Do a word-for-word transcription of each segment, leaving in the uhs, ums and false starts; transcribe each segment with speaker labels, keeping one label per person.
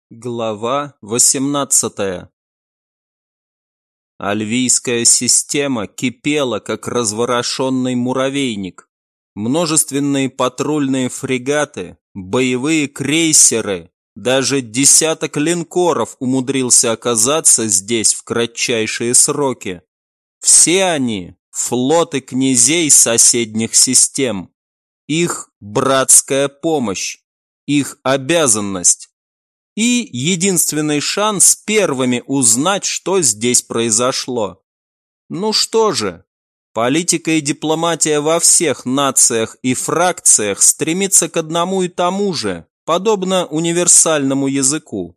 Speaker 1: Глава восемнадцатая. Альвийская система кипела, как разворошенный муравейник. Множественные патрульные фрегаты, боевые крейсеры, даже десяток линкоров умудрился оказаться здесь в кратчайшие сроки. Все они – флоты князей соседних систем. Их братская помощь, их обязанность. И единственный шанс первыми узнать, что здесь произошло. Ну что же, политика и дипломатия во всех нациях и фракциях стремится к одному и тому же, подобно универсальному языку.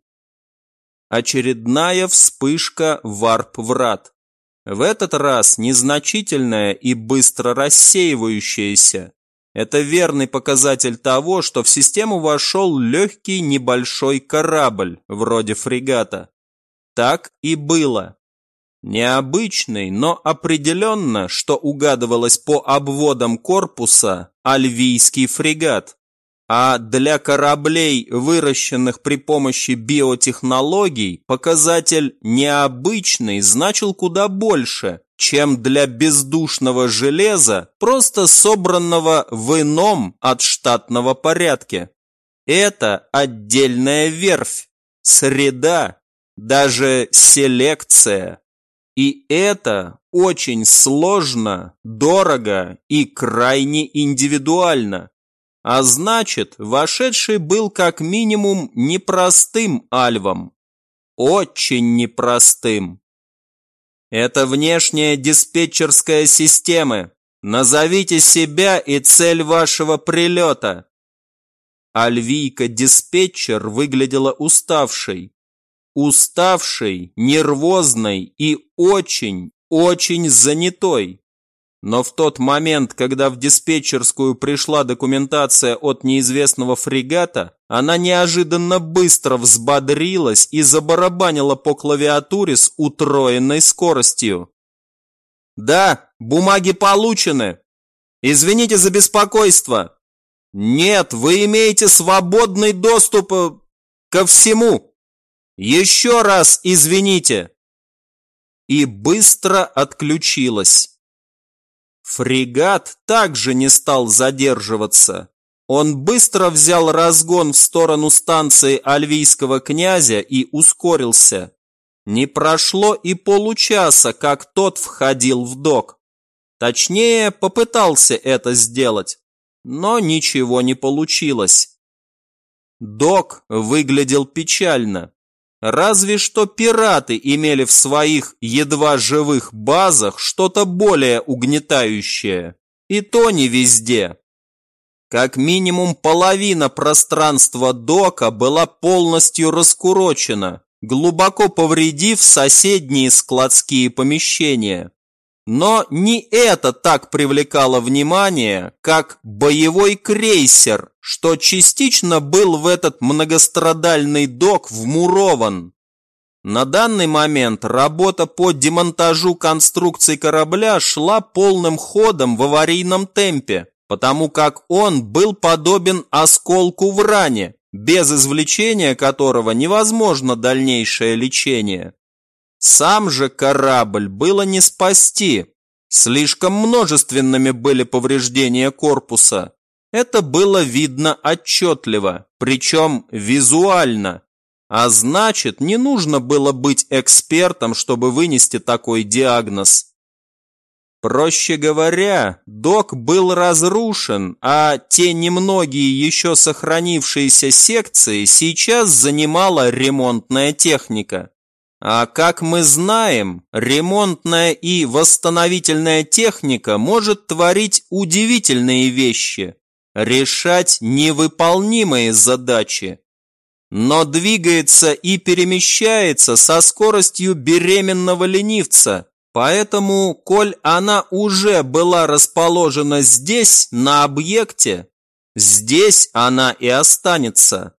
Speaker 1: Очередная вспышка варп-врат. В этот раз незначительная и быстро рассеивающаяся. Это верный показатель того, что в систему вошел легкий небольшой корабль, вроде фрегата. Так и было. Необычный, но определенно, что угадывалось по обводам корпуса, альвийский фрегат. А для кораблей, выращенных при помощи биотехнологий, показатель «необычный» значил куда больше, чем для бездушного железа, просто собранного в ином от штатного порядке. Это отдельная верфь, среда, даже селекция. И это очень сложно, дорого и крайне индивидуально. А значит, вошедший был как минимум непростым альвом. Очень непростым. Это внешняя диспетчерская система. Назовите себя и цель вашего прилета. Альвийка-диспетчер выглядела уставшей. Уставшей, нервозной и очень, очень занятой. Но в тот момент, когда в диспетчерскую пришла документация от неизвестного фрегата, она неожиданно быстро взбодрилась и забарабанила по клавиатуре с утроенной скоростью. «Да, бумаги получены. Извините за беспокойство. Нет, вы имеете свободный доступ э, ко всему. Еще раз извините». И быстро отключилась. Фрегат также не стал задерживаться. Он быстро взял разгон в сторону станции альвийского князя и ускорился. Не прошло и получаса, как тот входил в док. Точнее, попытался это сделать, но ничего не получилось. Док выглядел печально. Разве что пираты имели в своих едва живых базах что-то более угнетающее. И то не везде. Как минимум половина пространства дока была полностью раскурочена, глубоко повредив соседние складские помещения. Но не это так привлекало внимание, как боевой крейсер, что частично был в этот многострадальный док вмурован. На данный момент работа по демонтажу конструкции корабля шла полным ходом в аварийном темпе, потому как он был подобен осколку в ране, без извлечения которого невозможно дальнейшее лечение. Сам же корабль было не спасти. Слишком множественными были повреждения корпуса. Это было видно отчетливо, причем визуально. А значит, не нужно было быть экспертом, чтобы вынести такой диагноз. Проще говоря, док был разрушен, а те немногие еще сохранившиеся секции сейчас занимала ремонтная техника. А как мы знаем, ремонтная и восстановительная техника может творить удивительные вещи, решать невыполнимые задачи. Но двигается и перемещается со скоростью беременного ленивца, поэтому, коль она уже была расположена здесь, на объекте, здесь она и останется.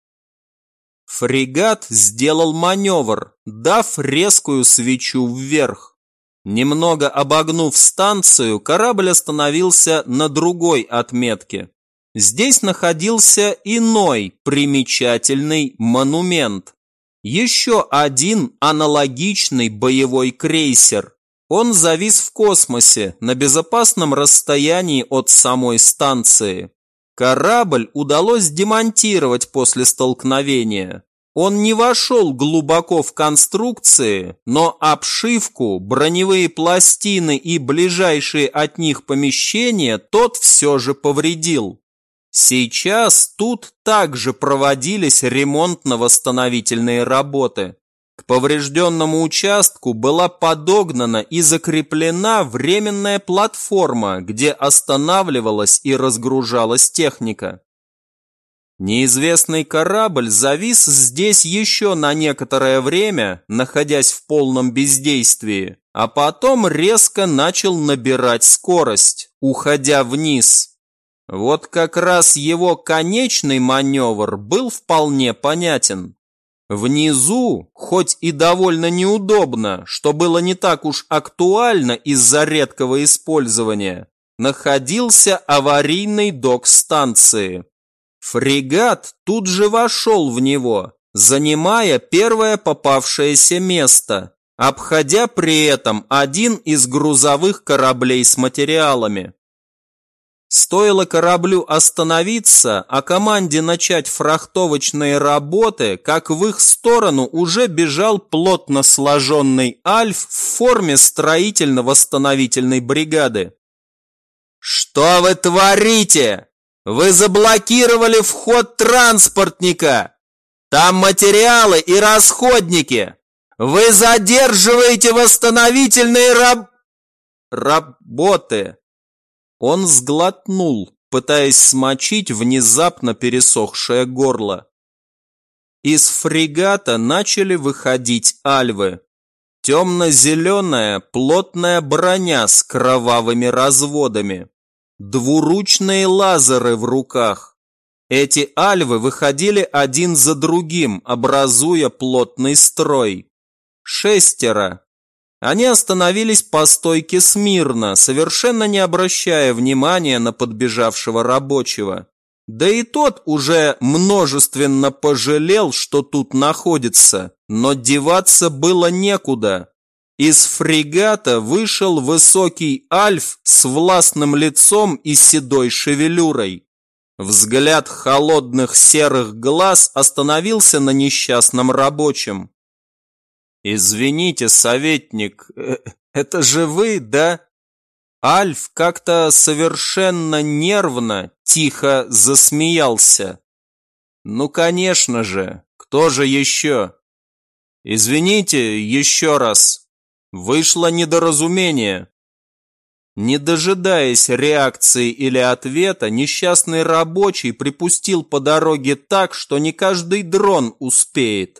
Speaker 1: Фрегат сделал маневр, дав резкую свечу вверх. Немного обогнув станцию, корабль остановился на другой отметке. Здесь находился иной примечательный монумент. Еще один аналогичный боевой крейсер. Он завис в космосе на безопасном расстоянии от самой станции. Корабль удалось демонтировать после столкновения. Он не вошел глубоко в конструкции, но обшивку, броневые пластины и ближайшие от них помещения тот все же повредил. Сейчас тут также проводились ремонтно-восстановительные работы. К поврежденному участку была подогнана и закреплена временная платформа, где останавливалась и разгружалась техника. Неизвестный корабль завис здесь еще на некоторое время, находясь в полном бездействии, а потом резко начал набирать скорость, уходя вниз. Вот как раз его конечный маневр был вполне понятен. Внизу, хоть и довольно неудобно, что было не так уж актуально из-за редкого использования, находился аварийный док станции. Фрегат тут же вошел в него, занимая первое попавшееся место, обходя при этом один из грузовых кораблей с материалами. Стоило кораблю остановиться, а команде начать фрахтовочные работы, как в их сторону уже бежал плотно сложенный Альф в форме строительно-восстановительной бригады. «Что вы творите? Вы заблокировали вход транспортника! Там материалы и расходники! Вы задерживаете восстановительные раб... работы!» Он сглотнул, пытаясь смочить внезапно пересохшее горло. Из фрегата начали выходить альвы. Темно-зеленая плотная броня с кровавыми разводами. Двуручные лазеры в руках. Эти альвы выходили один за другим, образуя плотный строй. Шестеро. Они остановились по стойке смирно, совершенно не обращая внимания на подбежавшего рабочего. Да и тот уже множественно пожалел, что тут находится, но деваться было некуда. Из фрегата вышел высокий Альф с властным лицом и седой шевелюрой. Взгляд холодных серых глаз остановился на несчастном рабочем. «Извините, советник, это же вы, да?» Альф как-то совершенно нервно, тихо засмеялся. «Ну, конечно же, кто же еще?» «Извините еще раз, вышло недоразумение». Не дожидаясь реакции или ответа, несчастный рабочий припустил по дороге так, что не каждый дрон успеет.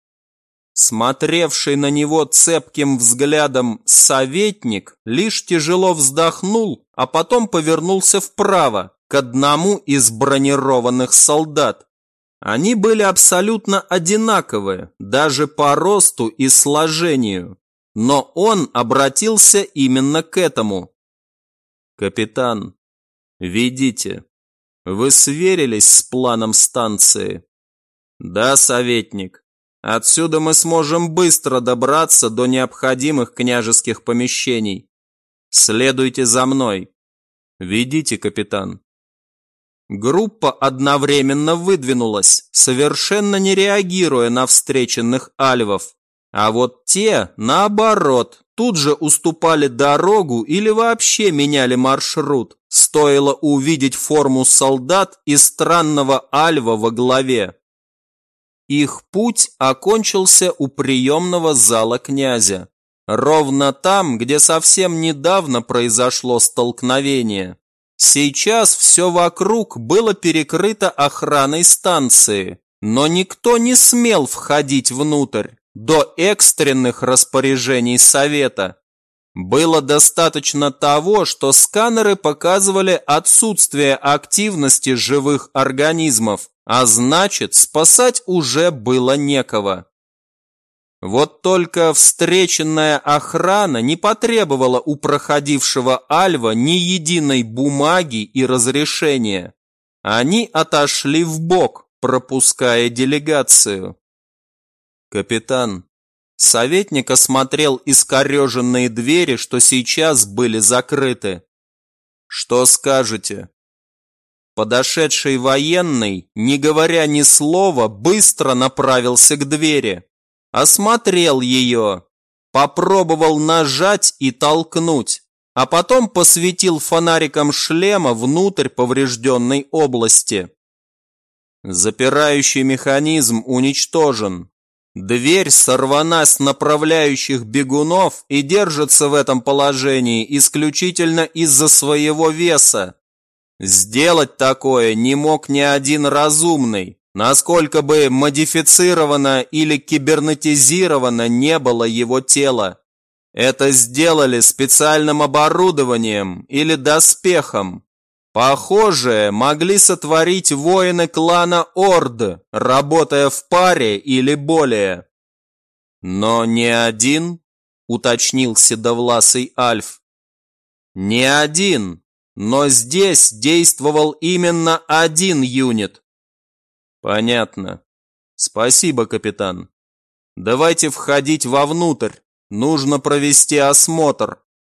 Speaker 1: Смотревший на него цепким взглядом советник лишь тяжело вздохнул, а потом повернулся вправо, к одному из бронированных солдат. Они были абсолютно одинаковые, даже по росту и сложению. Но он обратился именно к этому. «Капитан, ведите. Вы сверились с планом станции?» «Да, советник. Отсюда мы сможем быстро добраться до необходимых княжеских помещений. Следуйте за мной. Ведите, капитан». Группа одновременно выдвинулась, совершенно не реагируя на встреченных альвов. А вот те, наоборот, тут же уступали дорогу или вообще меняли маршрут. Стоило увидеть форму солдат и странного альва во главе. Их путь окончился у приемного зала князя. Ровно там, где совсем недавно произошло столкновение. Сейчас все вокруг было перекрыто охраной станции, но никто не смел входить внутрь до экстренных распоряжений совета. Было достаточно того, что сканеры показывали отсутствие активности живых организмов, а значит, спасать уже было некого. Вот только встреченная охрана не потребовала у проходившего альва ни единой бумаги и разрешения. Они отошли вбок, пропуская делегацию. «Капитан». Советник осмотрел искореженные двери, что сейчас были закрыты. «Что скажете?» Подошедший военный, не говоря ни слова, быстро направился к двери. Осмотрел ее, попробовал нажать и толкнуть, а потом посветил фонариком шлема внутрь поврежденной области. Запирающий механизм уничтожен. Дверь сорвана с направляющих бегунов и держится в этом положении исключительно из-за своего веса. Сделать такое не мог ни один разумный, насколько бы модифицировано или кибернетизировано не было его тело. Это сделали специальным оборудованием или доспехом. Похожее могли сотворить воины клана Орд, работая в паре или более. Но не один, уточнил седовласый Альф. Не один, но здесь действовал именно один юнит. Понятно. Спасибо, капитан. Давайте входить вовнутрь. Нужно провести осмотр.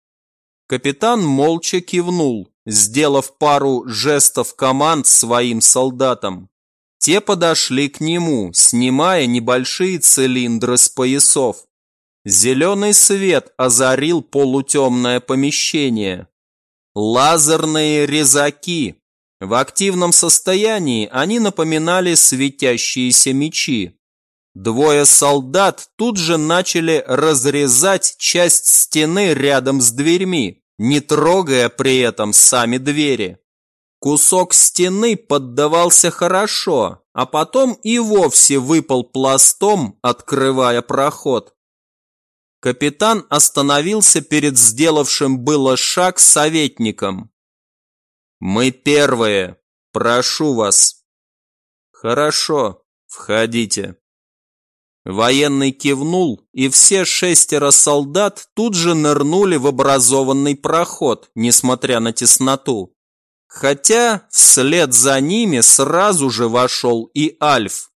Speaker 1: Капитан молча кивнул, сделав пару жестов команд своим солдатам. Те подошли к нему, снимая небольшие цилиндры с поясов. Зеленый свет озарил полутемное помещение. Лазерные резаки. В активном состоянии они напоминали светящиеся мечи. Двое солдат тут же начали разрезать часть стены рядом с дверьми, не трогая при этом сами двери. Кусок стены поддавался хорошо, а потом и вовсе выпал пластом, открывая проход. Капитан остановился перед сделавшим было шаг советником. «Мы первые. Прошу вас». «Хорошо, входите». Военный кивнул, и все шестеро солдат тут же нырнули в образованный проход, несмотря на тесноту. Хотя вслед за ними сразу же вошел и Альф.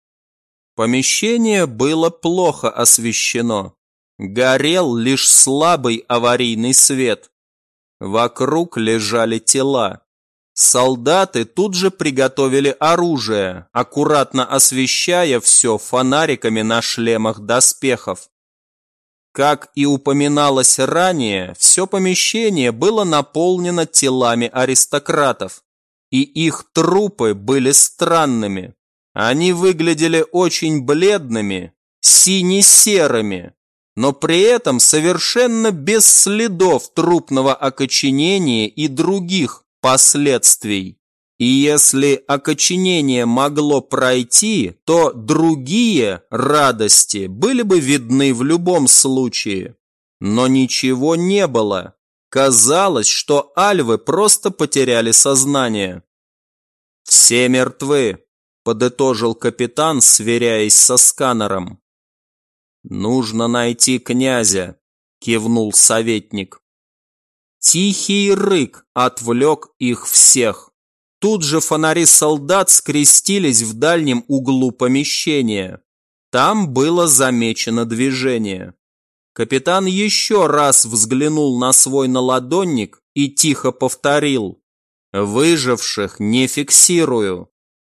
Speaker 1: Помещение было плохо освещено. Горел лишь слабый аварийный свет. Вокруг лежали тела. Солдаты тут же приготовили оружие, аккуратно освещая все фонариками на шлемах доспехов. Как и упоминалось ранее, все помещение было наполнено телами аристократов, и их трупы были странными. Они выглядели очень бледными, сине-серыми, но при этом совершенно без следов трупного окоченения и других последствий. И если окоченение могло пройти, то другие радости были бы видны в любом случае. Но ничего не было. Казалось, что альвы просто потеряли сознание. «Все мертвы», – подытожил капитан, сверяясь со сканером. «Нужно найти князя», – кивнул советник. Тихий рык отвлек их всех. Тут же фонари солдат скрестились в дальнем углу помещения. Там было замечено движение. Капитан еще раз взглянул на свой наладонник и тихо повторил: «Выживших не фиксирую».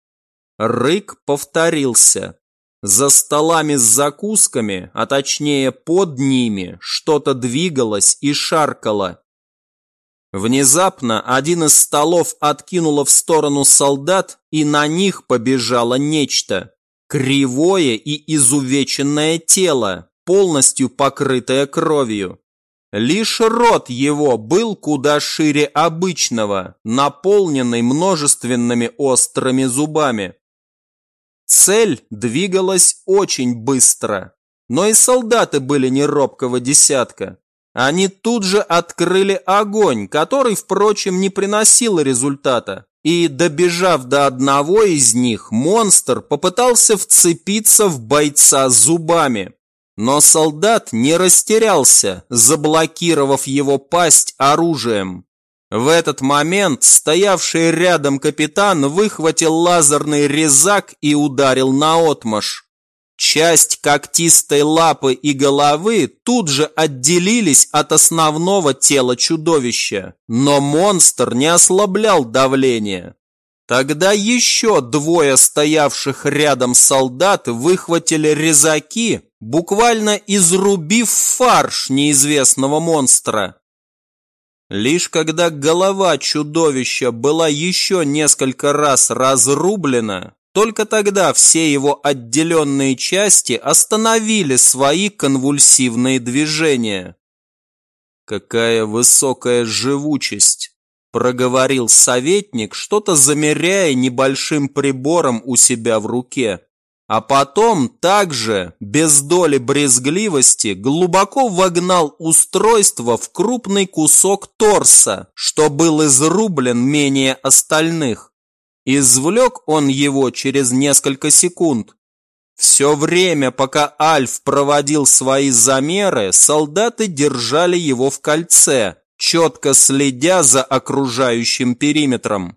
Speaker 1: Рык повторился. За столами с закусками, а точнее под ними, что-то двигалось и шаркало. Внезапно один из столов откинуло в сторону солдат, и на них побежало нечто. Кривое и изувеченное тело, полностью покрытое кровью. Лишь рот его был куда шире обычного, наполненный множественными острыми зубами. Цель двигалась очень быстро, но и солдаты были не робкого десятка. Они тут же открыли огонь, который, впрочем, не приносил результата. И, добежав до одного из них, монстр попытался вцепиться в бойца зубами. Но солдат не растерялся, заблокировав его пасть оружием. В этот момент стоявший рядом капитан выхватил лазерный резак и ударил наотмашь. Часть когтистой лапы и головы тут же отделились от основного тела чудовища, но монстр не ослаблял давление. Тогда еще двое стоявших рядом солдат выхватили резаки, буквально изрубив фарш неизвестного монстра. Лишь когда голова чудовища была еще несколько раз разрублена, только тогда все его отделенные части остановили свои конвульсивные движения. «Какая высокая живучесть!» – проговорил советник, что-то замеряя небольшим прибором у себя в руке. А потом также, без доли брезгливости, глубоко вогнал устройство в крупный кусок торса, что был изрублен менее остальных. Извлек он его через несколько секунд. Все время, пока Альф проводил свои замеры, солдаты держали его в кольце, четко следя за окружающим периметром.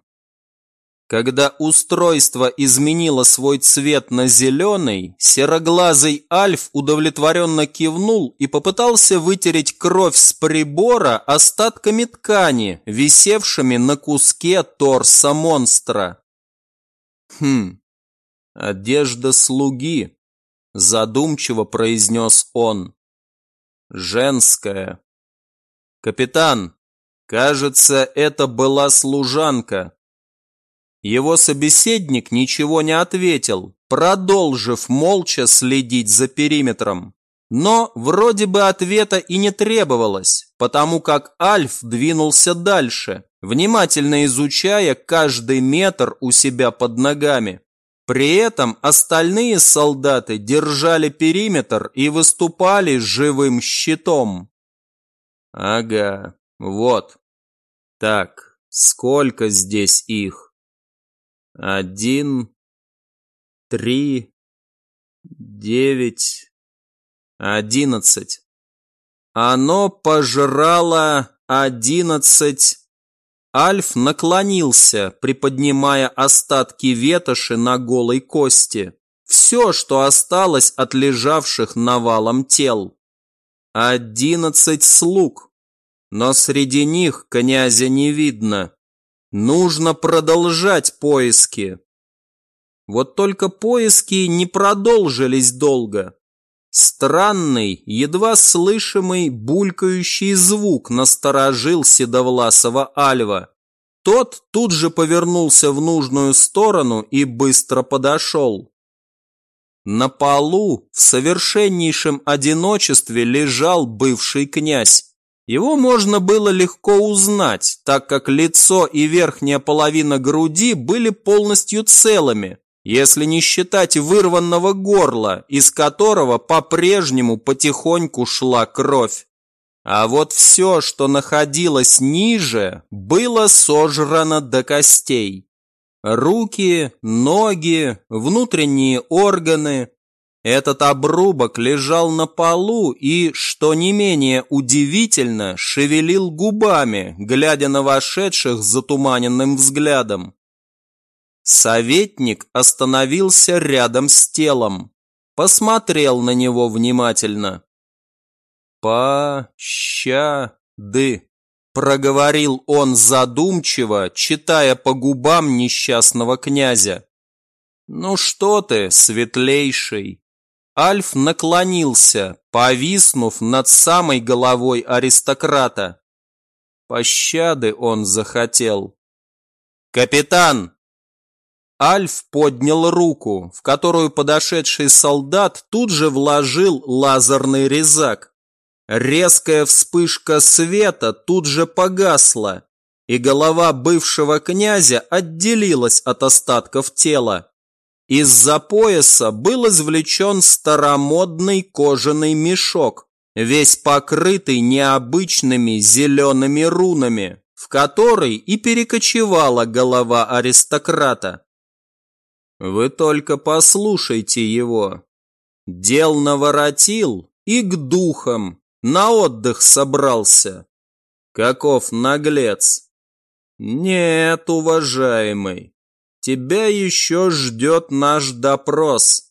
Speaker 1: Когда устройство изменило свой цвет на зеленый, сероглазый Альф удовлетворенно кивнул и попытался вытереть кровь с прибора остатками ткани, висевшими на куске торса монстра. «Хм, одежда слуги», – задумчиво произнес он. «Женская. Капитан, кажется, это была служанка». Его собеседник ничего не ответил, продолжив молча следить за периметром. Но вроде бы ответа и не требовалось, потому как Альф двинулся дальше, внимательно изучая каждый метр у себя под ногами. При этом остальные солдаты держали периметр и выступали живым щитом. Ага, вот. Так, сколько здесь их? Один, три, девять, одиннадцать. Оно пожрало одиннадцать. Альф наклонился, приподнимая остатки ветоши на голой кости. Все, что осталось от лежавших навалом тел. Одиннадцать слуг. Но среди них князя не видно. Нужно продолжать поиски. Вот только поиски не продолжились долго. Странный, едва слышимый булькающий звук насторожил седовласого Альва. Тот тут же повернулся в нужную сторону и быстро подошел. На полу в совершеннейшем одиночестве лежал бывший князь. Его можно было легко узнать, так как лицо и верхняя половина груди были полностью целыми, если не считать вырванного горла, из которого по-прежнему потихоньку шла кровь. А вот все, что находилось ниже, было сожрано до костей. Руки, ноги, внутренние органы. Этот обрубок лежал на полу и, что не менее удивительно, шевелил губами, глядя на вошедших с затуманенным взглядом. Советник остановился рядом с телом, посмотрел на него внимательно. «Пощады», – проговорил он задумчиво, читая по губам несчастного князя. «Ну что ты, светлейший?» Альф наклонился, повиснув над самой головой аристократа. Пощады он захотел. «Капитан!» Альф поднял руку, в которую подошедший солдат тут же вложил лазерный резак. Резкая вспышка света тут же погасла, и голова бывшего князя отделилась от остатков тела. Из-за пояса был извлечен старомодный кожаный мешок, весь покрытый необычными зелеными рунами, в который и перекочевала голова аристократа. Вы только послушайте его. Дел наворотил и к духам, на отдых собрался. Каков наглец! Нет, уважаемый. Тебя еще ждет наш допрос.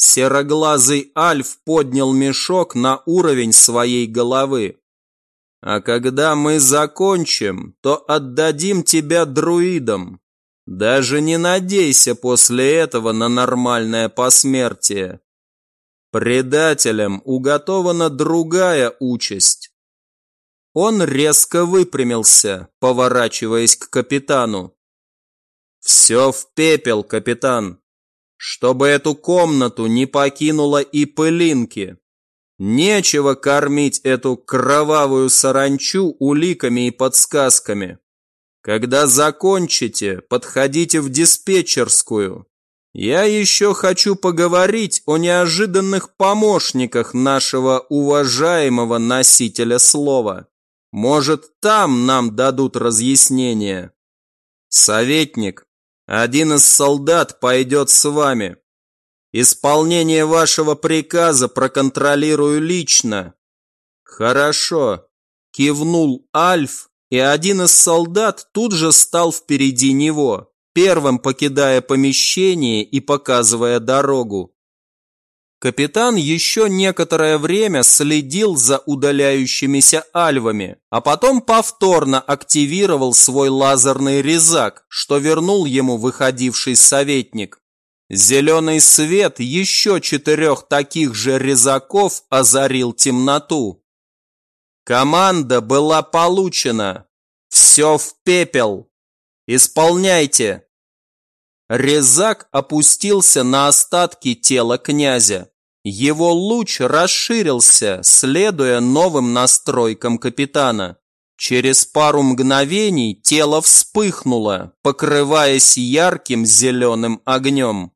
Speaker 1: Сероглазый Альф поднял мешок на уровень своей головы. А когда мы закончим, то отдадим тебя друидам. Даже не надейся после этого на нормальное посмертие. Предателям уготована другая участь. Он резко выпрямился, поворачиваясь к капитану. Все в пепел, капитан. Чтобы эту комнату не покинуло и пылинки. Нечего кормить эту кровавую саранчу уликами и подсказками. Когда закончите, подходите в диспетчерскую. Я еще хочу поговорить о неожиданных помощниках нашего уважаемого носителя слова. Может, там нам дадут разъяснение. Советник, один из солдат пойдет с вами. Исполнение вашего приказа проконтролирую лично. Хорошо, кивнул Альф, и один из солдат тут же стал впереди него, первым покидая помещение и показывая дорогу. Капитан еще некоторое время следил за удаляющимися альвами, а потом повторно активировал свой лазерный резак, что вернул ему выходивший советник. Зеленый свет еще четырех таких же резаков озарил темноту. Команда была получена. Все в пепел. Исполняйте. Резак опустился на остатки тела князя. Его луч расширился, следуя новым настройкам капитана. Через пару мгновений тело вспыхнуло, покрываясь ярким зеленым огнем.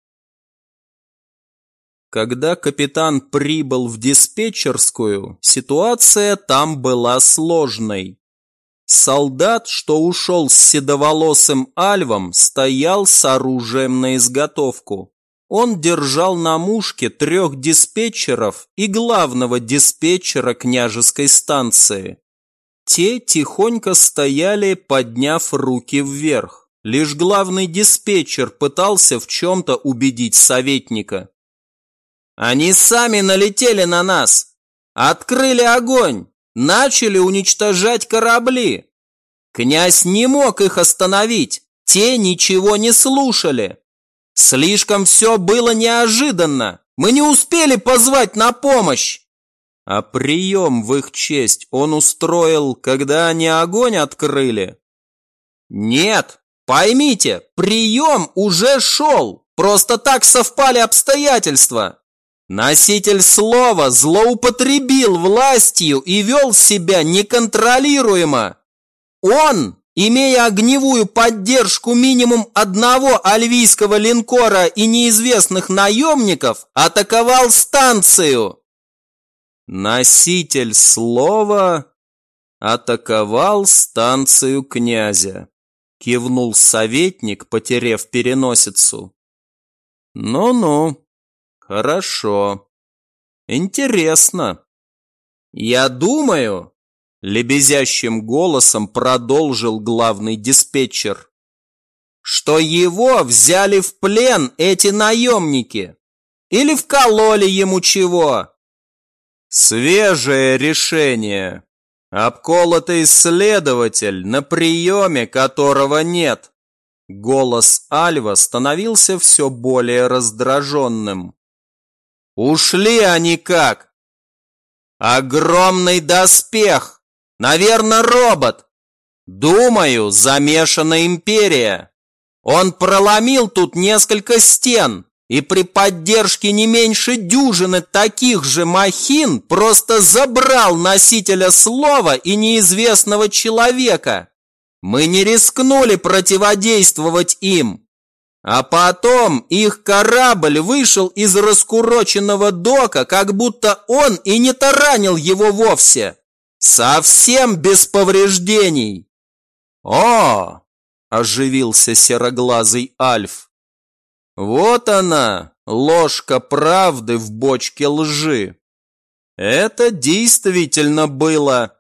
Speaker 1: Когда капитан прибыл в диспетчерскую, ситуация там была сложной. Солдат, что ушел с седоволосым Альвом, стоял с оружием на изготовку. Он держал на мушке трех диспетчеров и главного диспетчера княжеской станции. Те тихонько стояли, подняв руки вверх. Лишь главный диспетчер пытался в чем-то убедить советника. Они сами налетели на нас, открыли огонь, начали уничтожать корабли. Князь не мог их остановить, те ничего не слушали. Слишком все было неожиданно, мы не успели позвать на помощь. А прием в их честь он устроил, когда они огонь открыли? Нет, поймите, прием уже шел, просто так совпали обстоятельства. Носитель слова злоупотребил властью и вел себя неконтролируемо. Он, имея огневую поддержку минимум одного альвийского линкора и неизвестных наемников, атаковал станцию. Носитель слова атаковал станцию князя, кивнул советник, потеряв переносицу. Ну-ну. Хорошо. Интересно. Я думаю, лебезящим голосом продолжил главный диспетчер, что его взяли в плен эти наемники. Или вкололи ему чего. Свежее решение. Обколотый следователь, на приеме которого нет. Голос Альва становился все более раздраженным. Ушли они как? Огромный доспех. Наверное, робот. Думаю, замешана империя. Он проломил тут несколько стен и при поддержке не меньше дюжины таких же махин просто забрал носителя слова и неизвестного человека. Мы не рискнули противодействовать им. А потом их корабль вышел из раскуроченного дока, как будто он и не таранил его вовсе. Совсем без повреждений. О, оживился сероглазый Альф. Вот она, ложка правды в бочке лжи. Это действительно было.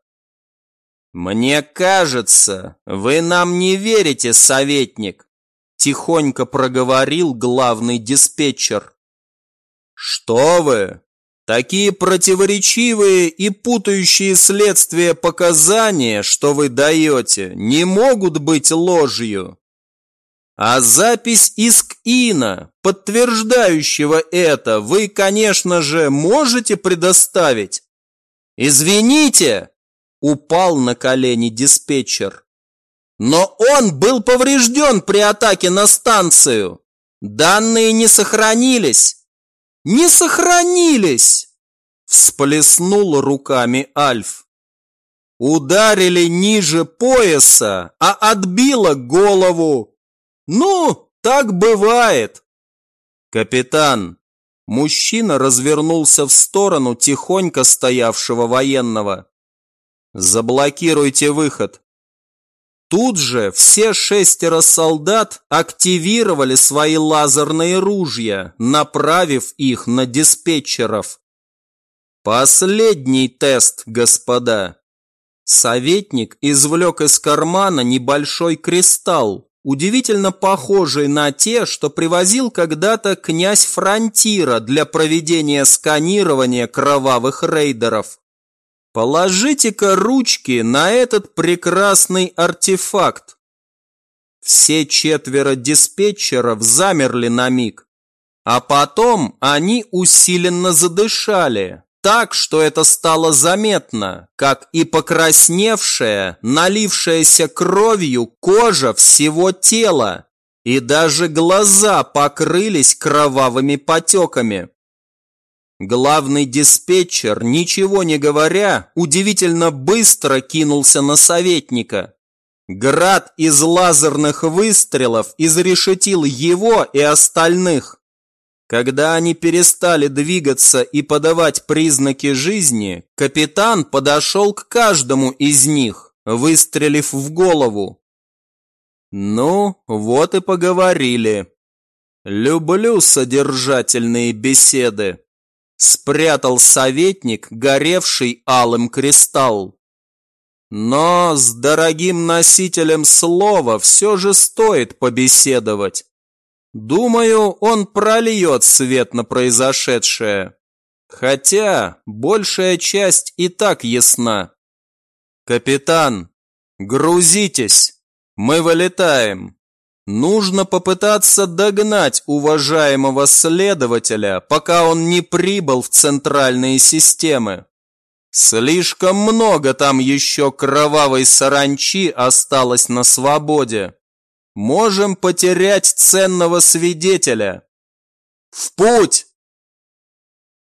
Speaker 1: Мне кажется, вы нам не верите, советник. Тихонько проговорил главный диспетчер. Что вы? Такие противоречивые и путающие следствие показания, что вы даете, не могут быть ложью. А запись из КИНа, подтверждающего это, вы, конечно же, можете предоставить? Извините, упал на колени диспетчер. Но он был поврежден при атаке на станцию. Данные не сохранились. Не сохранились! Всплеснул руками Альф. Ударили ниже пояса, а отбило голову. Ну, так бывает. Капитан. Мужчина развернулся в сторону тихонько стоявшего военного. Заблокируйте выход. Тут же все шестеро солдат активировали свои лазерные ружья, направив их на диспетчеров. Последний тест, господа. Советник извлек из кармана небольшой кристалл, удивительно похожий на те, что привозил когда-то князь Фронтира для проведения сканирования кровавых рейдеров. Положите-ка ручки на этот прекрасный артефакт. Все четверо диспетчеров замерли на миг, а потом они усиленно задышали, так, что это стало заметно, как и покрасневшая, налившаяся кровью кожа всего тела, и даже глаза покрылись кровавыми потеками. Главный диспетчер, ничего не говоря, удивительно быстро кинулся на советника. Град из лазерных выстрелов изрешетил его и остальных. Когда они перестали двигаться и подавать признаки жизни, капитан подошел к каждому из них, выстрелив в голову. Ну, вот и поговорили. Люблю содержательные беседы. Спрятал советник, горевший алым кристалл. Но с дорогим носителем слова все же стоит побеседовать. Думаю, он прольет свет на произошедшее. Хотя большая часть и так ясна. Капитан, грузитесь, мы вылетаем. Нужно попытаться догнать уважаемого следователя, пока он не прибыл в центральные системы. Слишком много там еще кровавой саранчи осталось на свободе. Можем потерять ценного свидетеля. В путь!